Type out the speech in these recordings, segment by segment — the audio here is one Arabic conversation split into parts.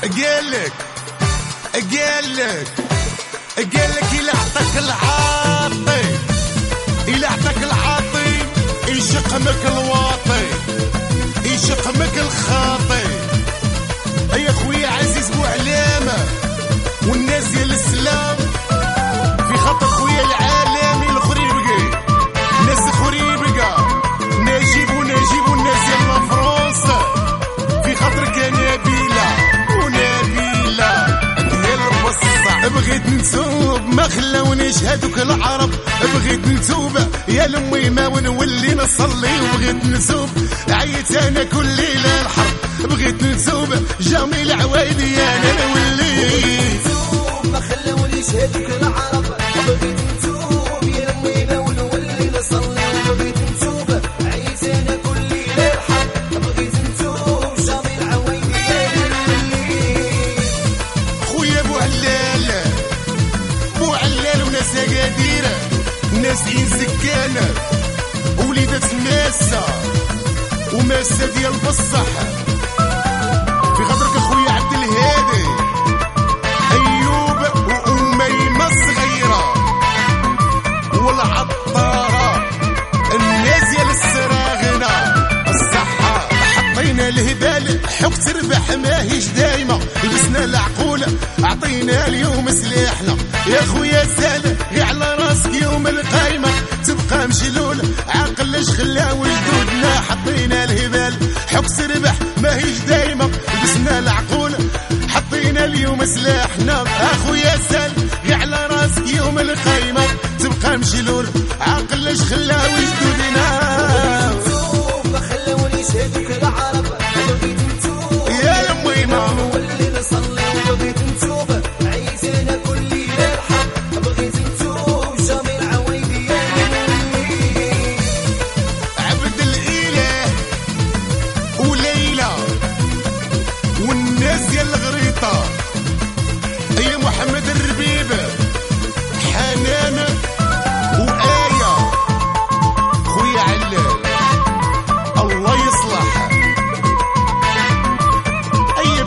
قالك إلا عطاك العاطي، إلا عطاك العاطي يشقمك الواطي، يشقمك الخاطي. يا خويا عزيز بوعلامة والناس ديال السلام، في خاطر خويا العالمي الخريبكي، ناس خريبكا نجيب الناس ديال فرنسا، في خاطرك يا نبيلة ونبيلة ديال البصة. بغيت نتوب ما خلاونيش هادوك العرب، بغيت نتوب يا لمي ما ونولي نصلي، وبغيت نتوب عيت انا كل ليلة الحرب، بغيت نتوب جامي العوايدي انا نولي ما خلاونيش هادوك العرب، بغيت نتوب يا لمي ما ونولي نصلي، وبغيت نتوب عيت انا كل ليلة الحرب، بغيت نتوب جامي العوايدي انا نولي. خويا بوعلال وناس قاديرة، ناس زكانة وليدة ماسة ديال بصح، في خاطرك خويا عبد الهادي أيوب وأميمة الصغيرة والعطارة، الناس ديال السراغنة الصحة. حطينا الهبال حك تربح ماهيش دايمة، لبسنا العقول عطينا اليوم سلاحنا، يا خويا سال غي على راسك يوم القايمة تبقى مشلول عقل خلا وجدودنا. حطينا الهبال حك تربح ماهيش دايمة، لبسنا العقول حطينا اليوم سلاحنا، اخويا سال غي على راسك يوم القايمة تبقى مشلول عقل خلا وجدودنا. ما خلاونيش هادوك العرب، بغيت نتوب يا لمي ما نولي نصلي، وبغيت نتوب عيت انا كل ليلة الحرب، بغيت نتوب جامي العوايدي انا نولي. عبد الإله وليلى والناس ديال الغريطة، يا محمد الربيب حنان وآية، خويا علال الله يصلح، أي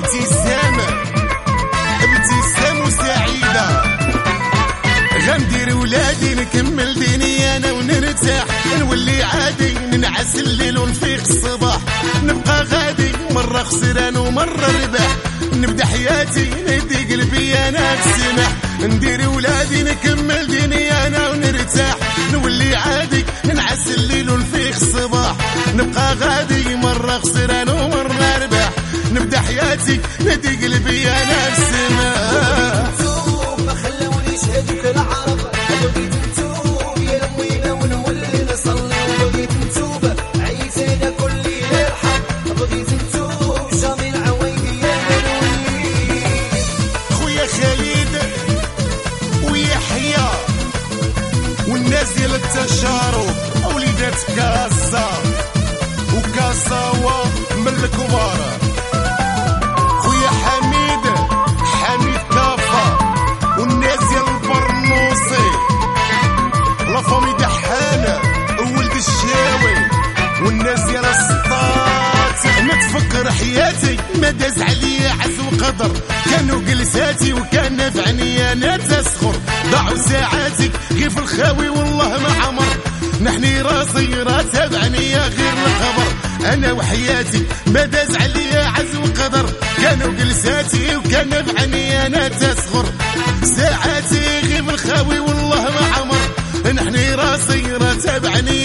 ابتسام وسعيدة. غندير ولادي نكمل ديني أنا ونرتاح، نولي عادي ننعس الليل ونفيق الصباح، نبقى غادي مرة خسران ومرة رباح، نبدا حياتي ندي قلبي أنا بسماح، ندير ولادي نكمل ديني أنا ونرتاح، نولي عادي ننعس الليل ونفيق الصباح، نبقى غادي مرة خسران ومرة رباح، نبدا حياتي ندي قلبي أنا بسماح. ما خلاونيش هادوك العرب، بغيت نتوب يا لمي ما ونولي نصلي، وبغيت نتوب عيت انا كل ليلة الحرب، بغيت نتوب جامي العوايدي انا نولي. خويا خالد ويحيى والناس ديال التشارب، وليدات كاسا وكاساوا من الكبار، خويا حميد كافا والناس ديال البرنوسي، لافامي دحانة وولد الشاوي والناس ديال السطات. ما تفكر حياتي ما داز عليا عز وقدر، كانوا جلساتي وكان نفعني انا تسخر، ضاعوا ساعاتي غير في الخاوي والله ما عمر، نحني راسي تابعني غير الخبر، انا وحياتي ما داز عليا عز وقدر، كانوا جلساتي وكان نفعني انا تسخر، ساعاتي غير في الخاوي والله ما عمر، نحني راسي تابعني